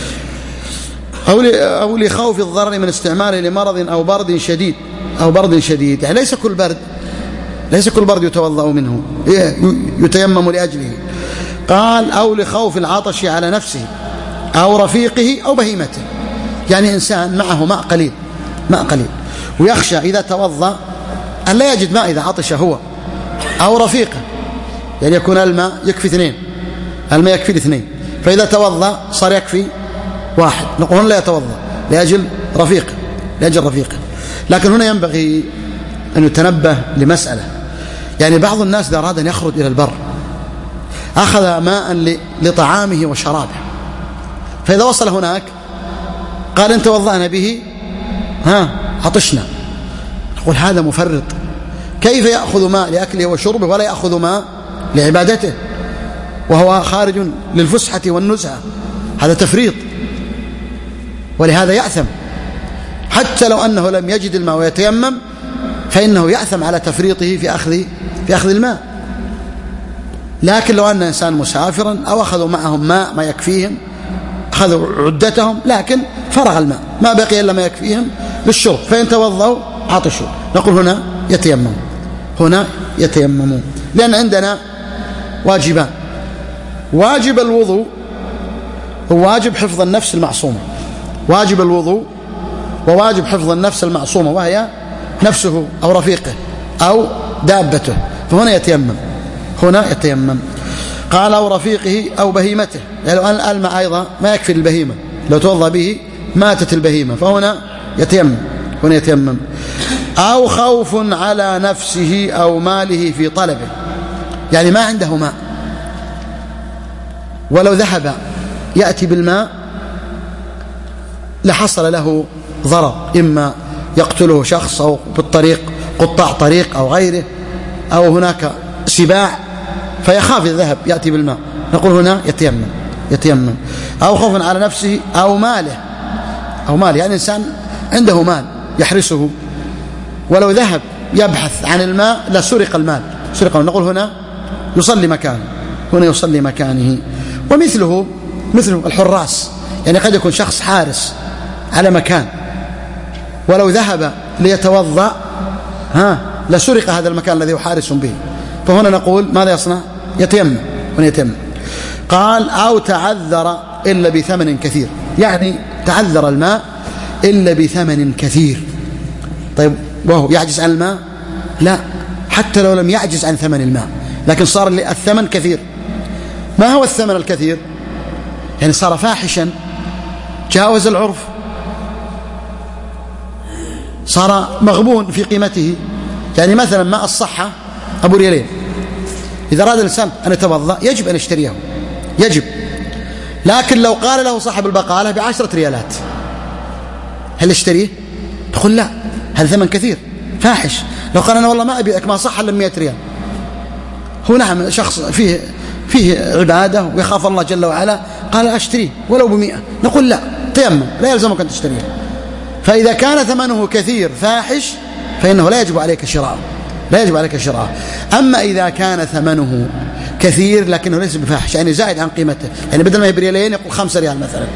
أو لخوف الضرر من استعماله لمرض أو برد شديد، يعني ليس كل برد يتوضأ منه، يتيمم لأجله. قال أو لخوف العطش على نفسه أو رفيقه أو بهيمته، يعني إنسان معه ماء قليل ويخشى إذا توضأ أن لا يجد ماء إذا عطش هو أو رفيقه، يعني يكون الماء يكفي اثنين، فإذا توضأ صار يكفي واحد، نقول لا يتوضأ لأجل رفيقه. لكن هنا ينبغي أن يتنبه لمسألة، يعني بعض الناس إذا أراد أن يخرج إلى البر أخذ ماء لطعامه وشرابه، فإذا وصل هناك قال إن توضأنا به عطشنا، نقول هذا مفرط، كيف يأخذ ماء لأكله وشربه ولا يأخذ ماء لعبادته وهو خارج للفسحة والنزهة؟ هذا تفريط، ولهذا يأثم حتى لو أنه لم يجد الماء ويتيمم، فإنه يأثم على تفريطه في أخذ الماء. لكن لو أن إنسان مسافرا أو أخذوا معهم ماء ما يكفيهم، أخذوا عدتهم لكن فرغ الماء ما بقي إلا ما يكفيهم للشرب، فإن توضأوا عطشوا، نقول هنا يتيممون، لأن عندنا واجبان: واجب الوضوء هو واجب حفظ النفس المعصومة، واجب الوضوء وواجب حفظ النفس المعصومة وهي نفسه أو رفيقه أو دابته، فهنا يتيمم. قال أو رفيقه أو بهيمته، يعني الماء أيضا ما يكفي البهيمة، لو توضأ به ماتت البهيمة، فهنا يتيمم. أو خوف على نفسه أو ماله في طلبه، يعني ما عنده ماء ولو ذهب يأتي بالماء لحصل له ضرر، إما يقتله شخص أو بالطريق قطاع طريق أو غيره، أو هناك سباع فيخاف إذا ذهب يأتي بالماء، نقول هنا يتيمم. أو خوف على نفسه أو ماله، يعني إنسان عنده مال يحرسه ولو ذهب يبحث عن الماء لسرق المال، نقول هنا يصلي مكانه. ومثله الحراس، يعني قد يكون شخص حارس على مكان ولو ذهب ليتوضأ لسرق هذا المكان الذي يحارس به، فهنا نقول ماذا يصنع؟ يتيمم. قال أو تعذر إلا بثمن كثير، يعني تعذر الماء إلا بثمن كثير. طيب وهو يعجز عن الماء؟ لا، حتى لو لم يعجز عن ثمن الماء، لكن صار الثمن كثير. ما هو الثمن الكثير؟ يعني صار فاحشا، جاوز العرف، صار مغبون في قيمته. يعني مثلا ماء الصحة أبو ريالين، إذا أراد الإنسان أن يتوضأ يجب أن يشتريه، لكن لو قال له صاحب البقالة ب10 ريالات هل يشتريه؟ تقول لا، هذا ثمن كثير فاحش. لو قال أنا والله ما أبيك ما صح إلا 100 ريال، هو نعم شخص فيه عبادة ويخاف الله جل وعلا، قال أشتريه ولو ب100، نقول لا، تيمم، لا يلزمك أن تشتريه. فإذا كان ثمنه كثير فاحش فإنه لا يجب عليك شراءه. أما إذا كان ثمنه كثير لكنه ليس بفاحش، يعني زائد عن قيمته، يعني بدل ما هي بريالين يقول 5 ريال مثلا،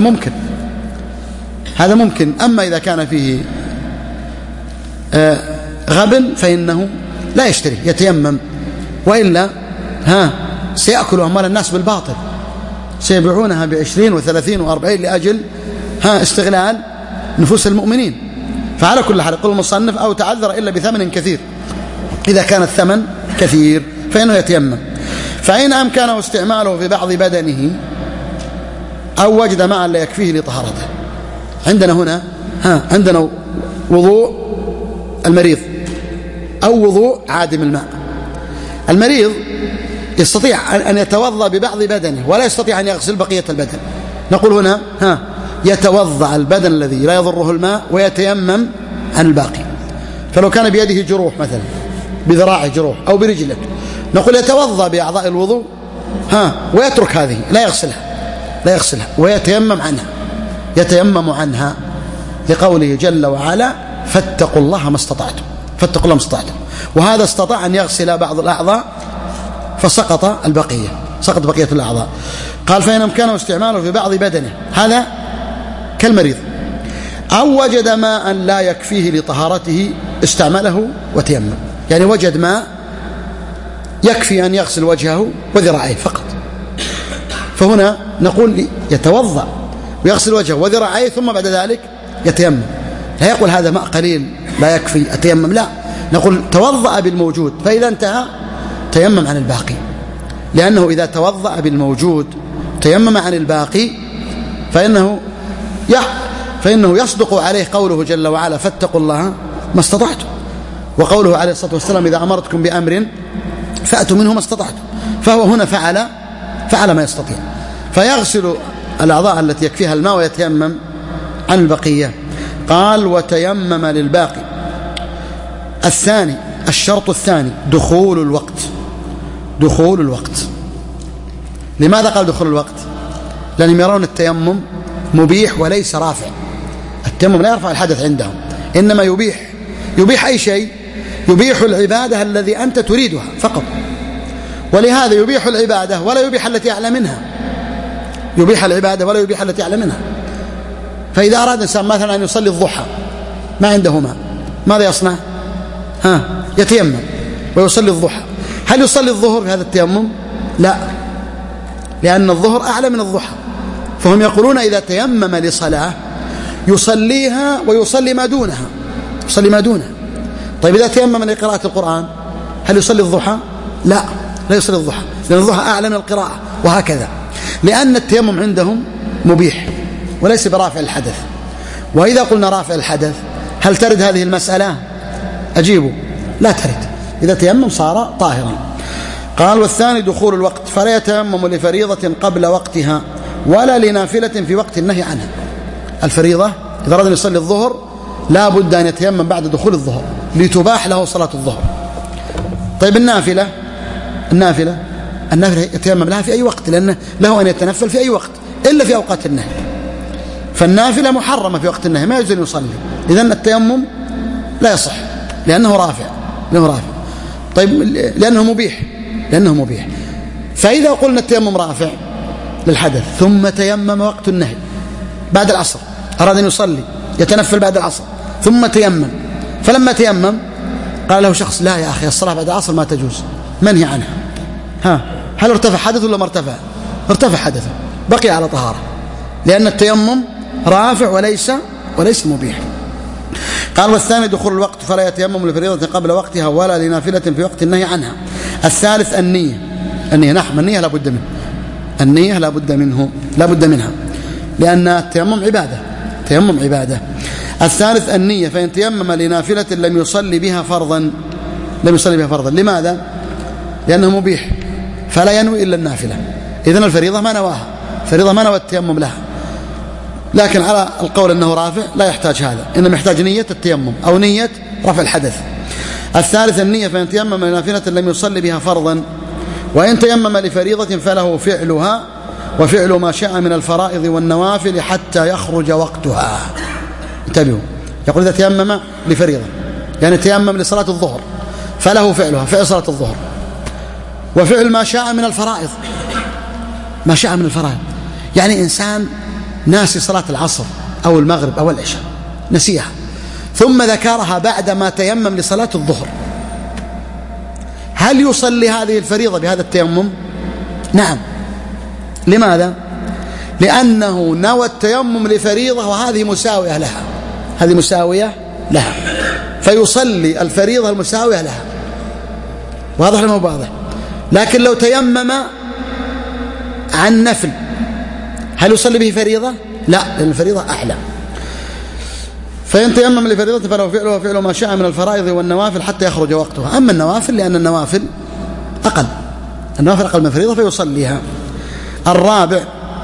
هذا ممكن. أما إذا كان فيه غبن فإنه لا يشتري، يتيمم، وإلا سيأكل أموال الناس بالباطل، سيبيعونها ب20 و30 و40 لأجل استغلال نفوس المؤمنين. فعلى كل حال يقول المصنف أو تعذر إلا بثمن كثير، إذا كان الثمن كثير فإنه يتيمم. فإن أمكنه استعماله في بعض بدنه أو وجد ماء لا يكفيه لطهارته. عندنا هنا عندنا وضوء المريض أو وضوء عادم الماء. المريض يستطيع أن يتوضأ ببعض بدنه ولا يستطيع أن يغسل بقية البدن. نقول هنا يتوضأ البدن الذي لا يضره الماء ويتيمم عن الباقي. فلو كان بيده جروح مثلا، بذراعه جروح أو برجله، نقول يتوضأ بأعضاء الوضوء ويترك هذه، لا يغسلها يتيمم عنها لقوله جل وعلا فاتقوا الله ما استطعتم. وهذا استطاع أن يغسل بعض الأعضاء فسقط بقية الأعضاء. قال فإن أمكنه استعماله في بعض بدنه، هذا كالمريض، أو وجد ماء لا يكفيه لطهارته استعمله وتيمم. يعني وجد ماء يكفي أن يغسل وجهه وذراعيه فقط، فهنا نقول يتوضأ ويغسل وجهه وذراعيه ثم بعد ذلك يتيمم. لا يقول هذا ماء قليل لا يكفي أتيمم، لا، نقول توضأ بالموجود، فإذا انتهى تيمم عن الباقي، لأنه إذا توضأ بالموجود تيمم عن الباقي فإنه يصدق عليه قوله جل وعلا فاتقوا الله ما استطعتم، وقوله عليه الصلاة والسلام إذا أمرتكم بأمر فأتوا منه ما استطعتم. فهو هنا فعل ما يستطيع، فيغسل الأعضاء التي يكفيها الماء ويتيمم عن البقية. قال وتيمم للباقي. الشرط الثاني دخول الوقت. لماذا قال دخول الوقت؟ لأنهم يرون التيمم مبيح وليس رافع. التيمم لا يرفع الحدث عندهم، إنما يبيح أي شيء، يبيح العبادة الذي أنت تريدها فقط، ولهذا يبيح العبادة ولا يبيح التي أعلى منها. فإذا أراد إنسان مثلا أن يصلي الضحى ما عنده ماء، ماذا يصنع؟ يتيمم ويصلي الضحى. هل يصلي الظهر في هذا التيمم؟ لا، لأن الظهر أعلى من الضحى، فهم يقولون إذا تيمم لصلاة يصليها ويصلي ما دونها. طيب إذا تيمم لقراءة القرآن هل يصلي الضحى؟ لا يصلي الضحى، لأن الضحى أعلى من القراءة، وهكذا، لأن التيمم عندهم مبيح وليس برافع الحدث. وإذا قلنا رافع الحدث هل ترد هذه المسألة؟ أجيبوا لا ترد، إذا تيمم صار طاهرا. قال والثاني دخول الوقت، فلا يتيمم لفريضة قبل وقتها ولا لنافلة في وقت النهي عنها. الفريضة إذا أراد أن يصلي الظهر لا بد أن يتيمم بعد دخول الظهر لتباح له صلاة الظهر. طيب النافلة يتيمم لها في أي وقت، لأنه له أن يتنفل في أي وقت إلا في أوقات النهي، فالنافلة محرمة في وقت النهي، ما يجوز أن يصلي، إذن التيمم لا يصح لأنه رافع. طيب لأنه مبيح. فإذا قلنا التيمم رافع للحدث ثم تيمم وقت النهي بعد العصر، أراد أن يصلي يتنفل بعد العصر ثم تيمم، فلما تيمم قال له شخص لا يا أخي الصلاة بعد العصر ما تجوز، منهي عنها. هل ارتفع حدث ولا ما ارتفع؟ ارتفع حدثه، بقي على طهارة، لأن التيمم رافع وليس مبيح. قال والثاني دخول الوقت، فلا يتيمم لفريضة قبل وقتها ولا لنافلة في وقت النهي عنها. الثالث النية. نعم النية لا بد منها لأن التيمم عبادة. الثالث النية، فإن تيمم لنافلة لم يصلي بها فرضا. لماذا؟ لأنه مبيح، فلا ينوي إلا النافلة، إذن الفريضة ما نوى التيمم لها. لكن على القول أنه رافع لا يحتاج هذا، إنما يحتاج نية التيمم أو نية رفع الحدث. الثالث النية، فإن تيمم لنافلة لم يصلي بها فرضا، وإن تيمم لفريضة فله فعلها وفعل ما شاء من الفرائض والنوافل حتى يخرج وقتها. انتبهوا، يقول إذا تيمم لفريضة يعني تيمم لصلاة الظهر فله فعلها، فعل صلاة الظهر، وفعل ما شاء من الفرائض. يعني إنسان ناسي صلاة العصر أو المغرب أو العشاء، نسيها ثم ذكرها بعدما تيمم لصلاة الظهر، هل يصلي هذه الفريضة بهذا التيمم؟ نعم. لماذا؟ لأنه نوى التيمم لفريضة وهذه مساوية لها، فيصلي الفريضة المساوية لها. واضح ولا مو واضح؟ لكن لو تيمم عن نفل هل يصلي به فريضة؟ لا، لأن الفريضة أعلى. فإن تيمم لفريضة فله فعله وفعل ما شاء من الفرائض والنوافل حتى يخرج وقتها. أما النوافل لأن النوافل أقل من الفريضة فيصليها. الرابع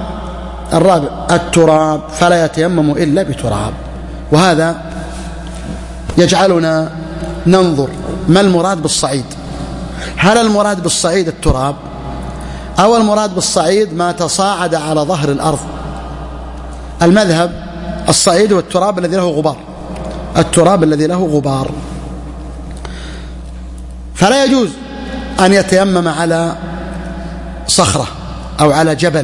التراب، فلا يتيمم إلا بتراب. وهذا يجعلنا ننظر ما المراد بالصعيد. هل المراد بالصعيد التراب، أو المراد بالصعيد ما تصاعد على ظهر الأرض؟ المذهب الصعيد والتراب الذي له غبار، التراب الذي له غبار. فلا يجوز أن يتيمم على صخرة أو على جبل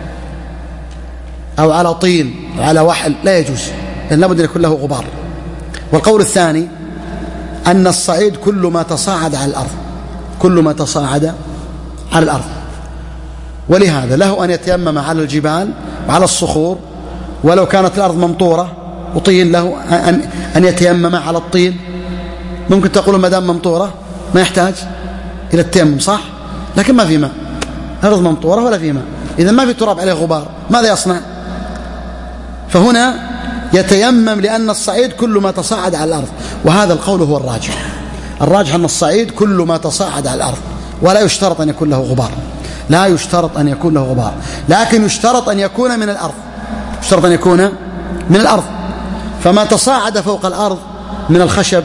أو على طين أو على وحل، لا يجوز، لأن لابد أن يكون له غبار. والقول الثاني أن الصعيد كل ما تصاعد على الأرض، كل ما تصاعد على الأرض. ولهذا له أن يتيمم على الجبال وعلى الصخور، ولو كانت الأرض ممطورة وطين له أن يتيمم على الطين. ممكن تقول ما دام ممطورة ما يحتاج إلى التيمم، صح؟ لكن ما في ماء، الأرض ممطورة ولا في ماء، إذا ما في تراب عليه غبار، ماذا يصنع؟ فهنا يتيمم لأن الصعيد كل ما تصاعد على الأرض. وهذا القول هو الراجح. الراجح أن الصعيد كل ما تصاعد على الأرض، ولا يشترط أن يكون له غبار، لا يشترط أن يكون له غبار، لكن يشترط أن يكون من الأرض، يشترط أن يكون من الأرض. فما تصاعد فوق الأرض من الخشب،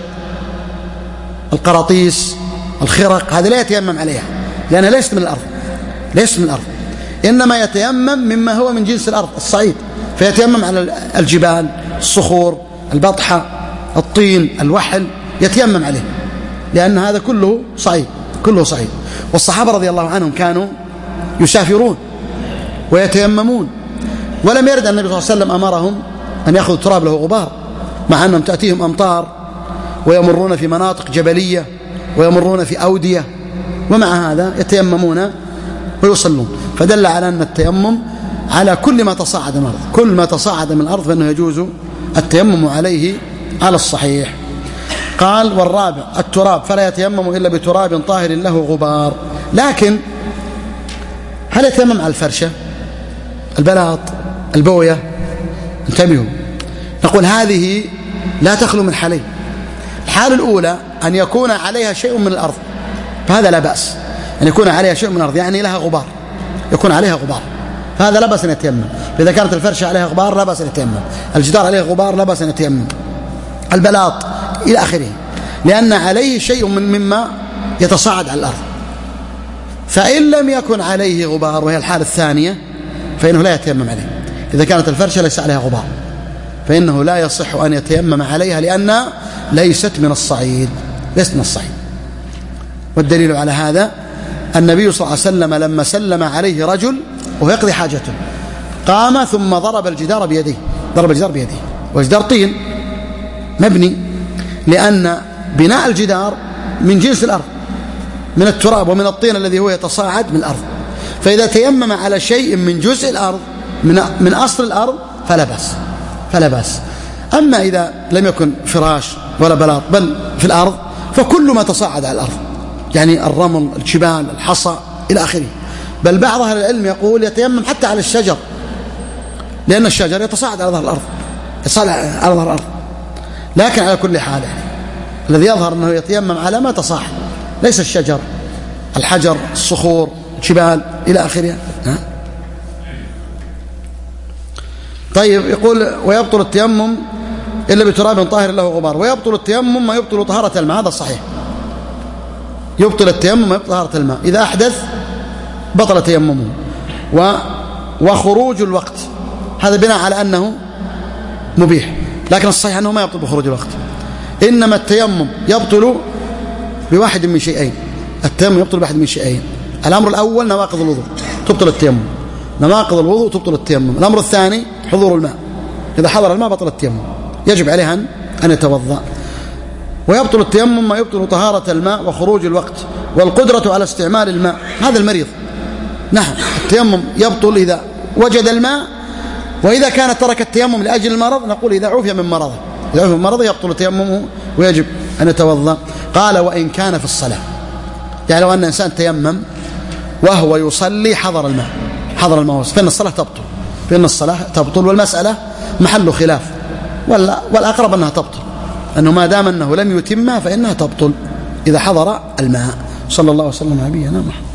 القراطيس، الخرق، هذا لا يتيمم عليها لأنها ليست من الأرض، ليست من الأرض، إنما يتيمم مما هو من جنس الأرض، الصعيد. فيتيمم على الجبال، الصخور، البطحة، الطين، الوحل، يتيمم عليه لأن هذا كله صعيد، كله صعيد. والصحابة رضي الله عنهم كانوا يسافرون ويتيممون، ولم يرد أن النبي صلى الله عليه وسلم أمرهم أن يأخذوا تراب له غبار، مع أنهم تأتيهم أمطار ويمرون في مناطق جبلية ويمرون في أودية، ومع هذا يتيممون ويصلون. فدل على أن التيمم على كل ما تصاعد من الأرض، كل ما تصاعد من الأرض فإنه يجوز التيمم عليه على الصحيح. قال: والرابع التراب، فلا يتيمم إلا بتراب طاهر له غبار. لكن هل يتيمم على الفرشة، البلاط، البوية؟ انتبهوا، نقول هذه لا تخلو من حالين. الحالة الأولى أن يكون عليها شيء من الأرض، فهذا لا بأس أن يكون عليها شيء من الأرض، يعني لها غبار، يكون عليها غبار، هذا لا بأس أن يتيمم. إذا كانت الفرشة عليها غبار لا بأس أن يتيمم، الجدار عليه غبار لا بأس أن يتيمم، البلاط إلى آخره، لأن عليه شيء مما يتصاعد على الأرض. فإن لم يكن عليه غبار، وهي الحالة الثانية، فإنه لا يتيمم عليه. إذا كانت الفرشة ليس عليها غبار فإنه لا يصح أن يتيمم عليها، لأنها ليست من الصعيد، ليست من الصعيد. والدليل على هذا النبي صلى الله عليه وسلم لما سلم عليه رجل وهو يقضي حاجته، قام ثم ضرب الجدار بيده، ضرب الجدار بيده، والجدار طين مبني، لأن بناء الجدار من جنس الأرض، من التراب ومن الطين الذي هو يتصاعد من الأرض. فإذا تيمم على شيء من جزء الأرض، من أصل الأرض، فلا بأس، فلا بأس. أما إذا لم يكن فراش ولا بلاط بل في الأرض، فكل ما تصاعد على الأرض، يعني الرمل، الجبال، الحصى إلى آخره. بل بعض أهل العلم يقول يتيمم حتى على الشجر، لأن الشجر يتصاعد على ظهر الأرض، يتصاعد على ظهر الأرض. لكن على كل حال يعني الذي يظهر أنه يتيمم على ما تصاعد، ليس الشجر، الحجر، الصخور، الجبال إلى آخره. طيب، يقول: ويبطل التيمم إلا بتراب طاهر له غبار. ويبطل التيمم ما يبطل طهارة الماء، هذا صحيح، يبطل التيمم ما يبطل طهارة الماء. إذا أحدث بطل تيممه. وخروج الوقت، هذا بناء على أنه مبيح، لكن الصحيح أنه ما يبطل بخروج الوقت، إنما التيمم يبطل بواحد من شيئين. التيمم يبطل بواحد من شيئين. الأمر الأول نواقض الوضوء تبطل التيمم، نواقض الوضوء تبطل التيمم. الأمر الثاني حضور الماء، إذا حضر الماء بطل التيمم، يجب عليه أن يتوضأ. ويبطل التيمم ما يبطل طهارة الماء وخروج الوقت والقدرة على استعمال الماء، هذا المريض. نعم، التيمم يبطل إذا وجد الماء، وإذا كان ترك التيمم لأجل المرض نقول إذا عفي من مرضه، إذا عفي من مرضه يبطل تيممه ويجب أن يتوضأ. قال: وإن كان في الصلاة، يعني لو أن إنسان تيمم وهو يصلي حضر الماء، حضر الماء، فإن الصلاة تبطل، فإن الصلاة تبطل. والمسألة محل خلاف والأقرب أنها تبطل، أنه ما دام أنه لم يتمها فإنها تبطل إذا حضر الماء. صلى الله وسلم على نبينا محمد.